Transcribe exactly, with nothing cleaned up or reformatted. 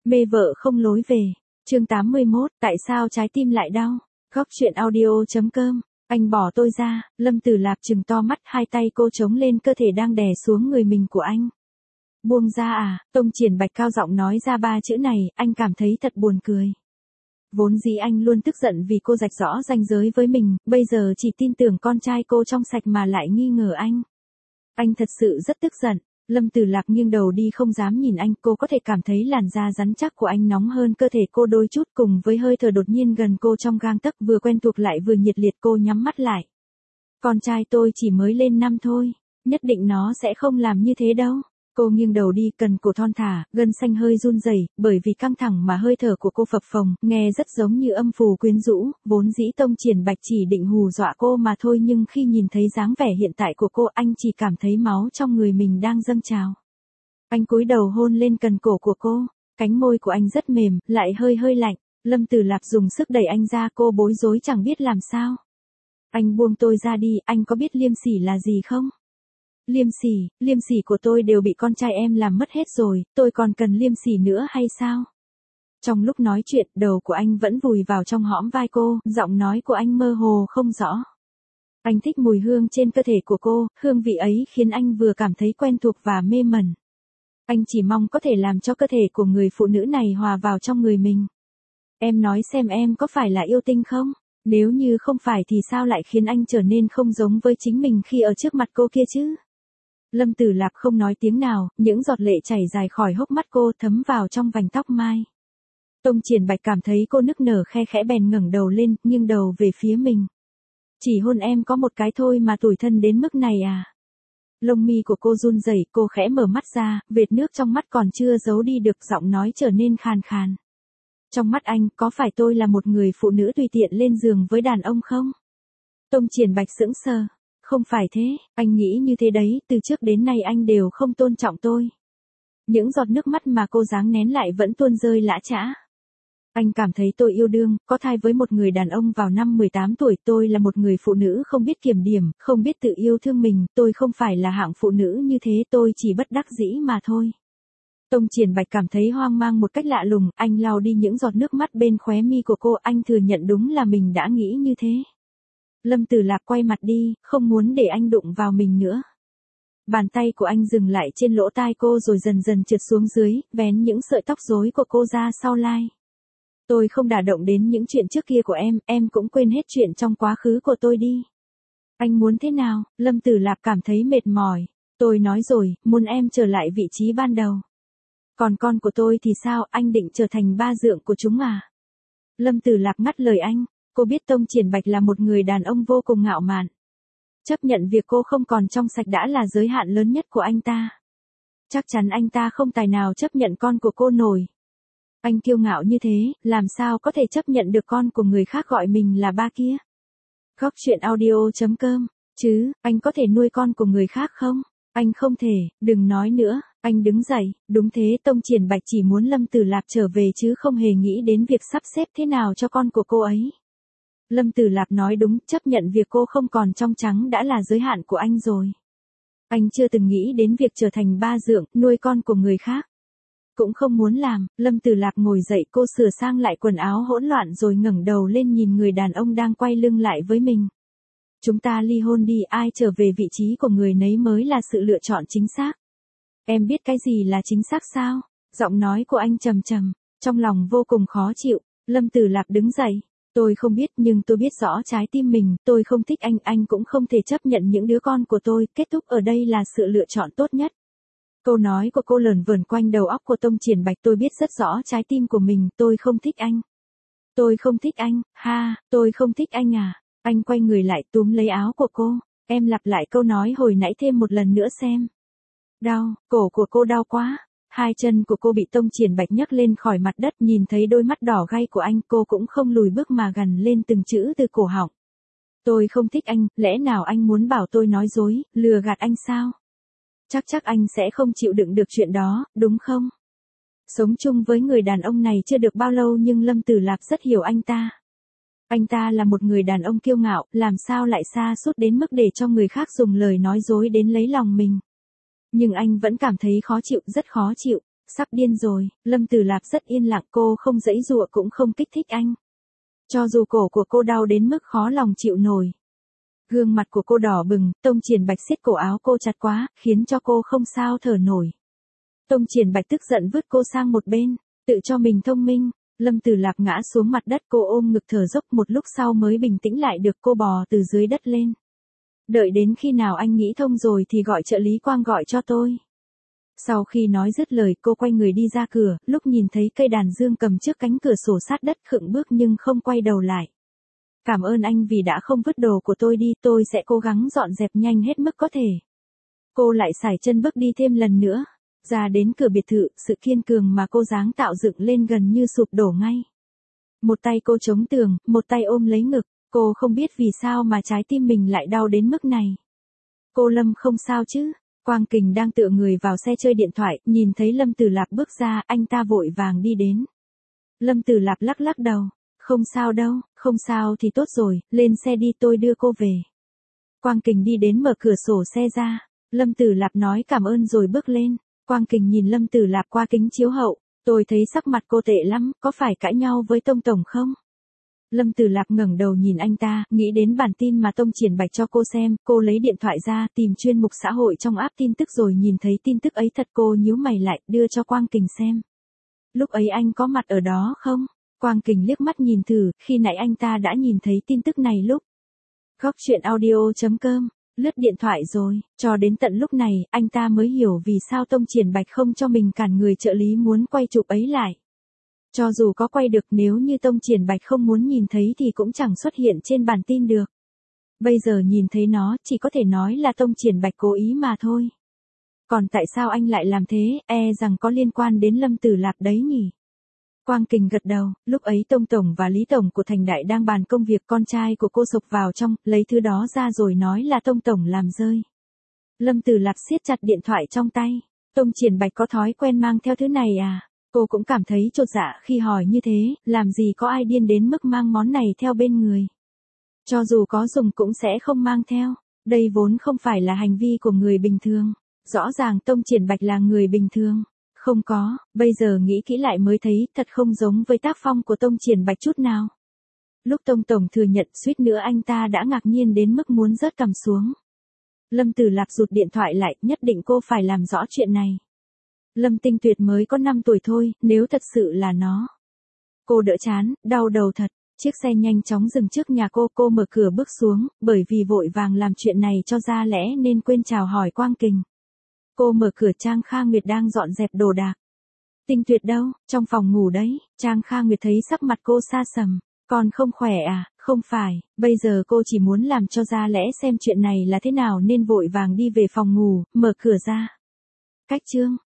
Mê vợ không lối về. Chương tám mươi mốt, tại sao trái tim lại đau? Góc truyện audio.com. Anh bỏ tôi ra. Lâm Tử Lạp trừng to mắt, hai tay cô chống lên cơ thể đang đè xuống người mình của anh. Buông ra à? Tông Triển Bạch cao giọng nói ra ba chữ này, anh cảm thấy thật buồn cười. Vốn dĩ anh luôn tức giận vì cô rạch rõ ranh giới với mình, bây giờ chỉ tin tưởng con trai cô trong sạch mà lại nghi ngờ anh. Anh thật sự rất tức giận. Lâm Tử Lạp nghiêng đầu đi không dám nhìn anh, cô có thể cảm thấy làn da rắn chắc của anh nóng hơn cơ thể cô đôi chút, cùng với hơi thở đột nhiên gần cô trong gang tấc, vừa quen thuộc lại vừa nhiệt liệt. Cô nhắm mắt lại. Con trai tôi chỉ mới lên năm thôi, nhất định nó sẽ không làm như thế đâu. Cô nghiêng đầu đi, cần cổ thon thả, gân xanh hơi run rẩy, bởi vì căng thẳng mà hơi thở của cô phập phồng, nghe rất giống như âm phù quyến rũ. Vốn dĩ Tông Triển Bạch chỉ định hù dọa cô mà thôi, nhưng khi nhìn thấy dáng vẻ hiện tại của cô, anh chỉ cảm thấy máu trong người mình đang dâng trào. Anh cúi đầu hôn lên cần cổ của cô, cánh môi của anh rất mềm, lại hơi hơi lạnh. Lâm Tử Lạp dùng sức đẩy anh ra, cô bối rối chẳng biết làm sao. Anh buông tôi ra đi, anh có biết liêm sỉ là gì không? Liêm sỉ, liêm sỉ của tôi đều bị con trai em làm mất hết rồi, tôi còn cần liêm sỉ nữa hay sao? Trong lúc nói chuyện, đầu của anh vẫn vùi vào trong hõm vai cô, giọng nói của anh mơ hồ không rõ. Anh thích mùi hương trên cơ thể của cô, hương vị ấy khiến anh vừa cảm thấy quen thuộc và mê mẩn. Anh chỉ mong có thể làm cho cơ thể của người phụ nữ này hòa vào trong người mình. Em nói xem, em có phải là yêu tinh không? Nếu như không phải thì sao lại khiến anh trở nên không giống với chính mình khi ở trước mặt cô kia chứ? Lâm Tử Lạp không nói tiếng nào, những giọt lệ chảy dài khỏi hốc mắt cô, thấm vào trong vành tóc mai. Tông Triển Bạch cảm thấy cô nức nở khe khẽ, bèn ngẩng đầu lên, nghiêng đầu về phía mình. Chỉ hôn em có một cái thôi mà tủi thân đến mức này à? Lông mi của cô run rẩy, cô khẽ mở mắt ra, vệt nước trong mắt còn chưa giấu đi được, giọng nói trở nên khàn khàn. Trong mắt anh, có phải tôi là một người phụ nữ tùy tiện lên giường với đàn ông không? Tông Triển Bạch sững sờ. Không phải thế, anh nghĩ như thế đấy, từ trước đến nay anh đều không tôn trọng tôi. Những giọt nước mắt mà cô giáng nén lại vẫn tuôn rơi lã chã. Anh cảm thấy tôi yêu đương, có thai với một người đàn ông vào năm mười tám tuổi, tôi là một người phụ nữ không biết kiểm điểm, không biết tự yêu thương mình, tôi không phải là hạng phụ nữ như thế, tôi chỉ bất đắc dĩ mà thôi. Tông Triển Bạch cảm thấy hoang mang một cách lạ lùng, anh lau đi những giọt nước mắt bên khóe mi của cô, anh thừa nhận đúng là mình đã nghĩ như thế. Lâm Tử Lạp quay mặt đi, không muốn để anh đụng vào mình nữa. Bàn tay của anh dừng lại trên lỗ tai cô rồi dần dần trượt xuống dưới, vén những sợi tóc rối của cô ra sau tai. Tôi không đả động đến những chuyện trước kia của em, em cũng quên hết chuyện trong quá khứ của tôi đi. Anh muốn thế nào? Lâm Tử Lạp cảm thấy mệt mỏi. Tôi nói rồi, muốn em trở lại vị trí ban đầu. Còn con của tôi thì sao, anh định trở thành ba dượng của chúng à? Lâm Tử Lạp ngắt lời anh. Cô biết Tông Triển Bạch là một người đàn ông vô cùng ngạo mạn. Chấp nhận việc cô không còn trong sạch đã là giới hạn lớn nhất của anh ta. Chắc chắn anh ta không tài nào chấp nhận con của cô nổi. Anh kiêu ngạo như thế, làm sao có thể chấp nhận được con của người khác gọi mình là ba kia? Góc truyện audio.com. Chứ, anh có thể nuôi con của người khác không? Anh không thể, đừng nói nữa. Anh đứng dậy, đúng thế, Tông Triển Bạch chỉ muốn Lâm Tử Lạp trở về chứ không hề nghĩ đến việc sắp xếp thế nào cho con của cô ấy. Lâm Tử Lạp nói đúng, chấp nhận việc cô không còn trong trắng đã là giới hạn của anh rồi. Anh chưa từng nghĩ đến việc trở thành ba dượng, nuôi con của người khác. Cũng không muốn làm. Lâm Tử Lạp ngồi dậy, cô sửa sang lại quần áo hỗn loạn rồi ngẩng đầu lên nhìn người đàn ông đang quay lưng lại với mình. Chúng ta ly hôn đi, ai trở về vị trí của người nấy mới là sự lựa chọn chính xác. Em biết cái gì là chính xác sao? Giọng nói của anh trầm trầm, trong lòng vô cùng khó chịu. Lâm Tử Lạp đứng dậy. Tôi không biết, nhưng tôi biết rõ trái tim mình, tôi không thích anh, anh cũng không thể chấp nhận những đứa con của tôi, kết thúc ở đây là sự lựa chọn tốt nhất. Câu nói của cô lởn vởn quanh đầu óc của Tông Triển Bạch, tôi biết rất rõ trái tim của mình, tôi không thích anh. Tôi không thích anh, ha, tôi không thích anh à. Anh quay người lại túm lấy áo của cô, em lặp lại câu nói hồi nãy thêm một lần nữa xem. Đau, cổ của cô đau quá. Hai chân của cô bị Tông Triển Bạch nhấc lên khỏi mặt đất, nhìn thấy đôi mắt đỏ gay của anh, cô cũng không lùi bước mà gằn lên từng chữ từ cổ họng. Tôi không thích anh, lẽ nào anh muốn bảo tôi nói dối, lừa gạt anh sao? Chắc chắc anh sẽ không chịu đựng được chuyện đó, đúng không? Sống chung với người đàn ông này chưa được bao lâu nhưng Lâm Tử Lạp rất hiểu anh ta. Anh ta là một người đàn ông kiêu ngạo, làm sao lại sa sút đến mức để cho người khác dùng lời nói dối đến lấy lòng mình. Nhưng anh vẫn cảm thấy khó chịu, rất khó chịu. Sắp điên rồi, Lâm Tử Lạp rất yên lặng, cô không giãy giụa cũng không kích thích anh. Cho dù cổ của cô đau đến mức khó lòng chịu nổi. Gương mặt của cô đỏ bừng, Tông Triển Bạch siết cổ áo cô chặt quá, khiến cho cô không sao thở nổi. Tông Triển Bạch tức giận vứt cô sang một bên, tự cho mình thông minh. Lâm Tử Lạp ngã xuống mặt đất, cô ôm ngực thở dốc, một lúc sau mới bình tĩnh lại được, cô bò từ dưới đất lên. Đợi đến khi nào anh nghĩ thông rồi thì gọi trợ lý Quang gọi cho tôi. Sau khi nói dứt lời, cô quay người đi ra cửa, lúc nhìn thấy cây đàn dương cầm trước cánh cửa sổ sát đất, khựng bước nhưng không quay đầu lại. Cảm ơn anh vì đã không vứt đồ của tôi đi, tôi sẽ cố gắng dọn dẹp nhanh hết mức có thể. Cô lại sải chân bước đi thêm lần nữa. Ra đến cửa biệt thự, sự kiên cường mà cô dáng tạo dựng lên gần như sụp đổ ngay. Một tay cô chống tường, một tay ôm lấy ngực, cô không biết vì sao mà trái tim mình lại đau đến mức này. Cô Lâm không sao chứ? Quang Kình đang tựa người vào xe chơi điện thoại, nhìn thấy Lâm Tử Lạp bước ra, anh ta vội vàng đi đến. Lâm Tử Lạp lắc lắc đầu, không sao đâu, không sao thì tốt rồi, lên xe đi tôi đưa cô về. Quang Kình đi đến mở cửa sổ xe ra, Lâm Tử Lạp nói cảm ơn rồi bước lên. Quang Kình nhìn Lâm Tử Lạp qua kính chiếu hậu, tôi thấy sắc mặt cô tệ lắm, có phải cãi nhau với Tông Tổng không? Lâm Tử Lạp ngẩng đầu nhìn anh ta, nghĩ đến bản tin mà Tông Triển Bạch cho cô xem, cô lấy điện thoại ra, tìm chuyên mục xã hội trong app tin tức rồi nhìn thấy tin tức ấy thật, cô nhíu mày lại, đưa cho Quang Kình xem. Lúc ấy anh có mặt ở đó không? Quang Kình liếc mắt nhìn thử, khi nãy anh ta đã nhìn thấy tin tức này lúc. Góc chuyện audio chấm com, lướt điện thoại rồi, cho đến tận lúc này, anh ta mới hiểu vì sao Tông Triển Bạch không cho mình cản người trợ lý muốn quay chụp ấy lại. Cho dù có quay được, nếu như Tông Triển Bạch không muốn nhìn thấy thì cũng chẳng xuất hiện trên bản tin được. Bây giờ nhìn thấy nó, chỉ có thể nói là Tông Triển Bạch cố ý mà thôi. Còn tại sao anh lại làm thế, e rằng có liên quan đến Lâm Tử Lạp đấy nhỉ? Quang Kình gật đầu, lúc ấy Tông Tổng và Lý Tổng của Thành Đại đang bàn công việc, con trai của cô sộc vào trong, lấy thứ đó ra rồi nói là Tông Tổng làm rơi. Lâm Tử Lạp siết chặt điện thoại trong tay. Tông Triển Bạch có thói quen mang theo thứ này à? Cô cũng cảm thấy chột dạ khi hỏi như thế, làm gì có ai điên đến mức mang món này theo bên người. Cho dù có dùng cũng sẽ không mang theo, đây vốn không phải là hành vi của người bình thường. Rõ ràng Tông Triển Bạch là người bình thường. Không có, bây giờ nghĩ kỹ lại mới thấy thật không giống với tác phong của Tông Triển Bạch chút nào. Lúc Tông Tổng thừa nhận suýt nữa anh ta đã ngạc nhiên đến mức muốn rớt cằm xuống. Lâm Tử Lạp rụt điện thoại lại, nhất định cô phải làm rõ chuyện này. Lâm Tinh Tuyệt mới có năm tuổi thôi, nếu thật sự là nó. Cô đỡ chán, đau đầu thật, chiếc xe nhanh chóng dừng trước nhà cô, cô mở cửa bước xuống, bởi vì vội vàng làm chuyện này cho ra lẽ nên quên chào hỏi Quang Kình. Cô mở cửa, Trang Kha Nguyệt đang dọn dẹp đồ đạc. Tinh Tuyệt đâu, trong phòng ngủ đấy. Trang Kha Nguyệt thấy sắc mặt cô xa sầm. Còn không khỏe à? Không phải, bây giờ cô chỉ muốn làm cho ra lẽ xem chuyện này là thế nào nên vội vàng đi về phòng ngủ, mở cửa ra. Cách chương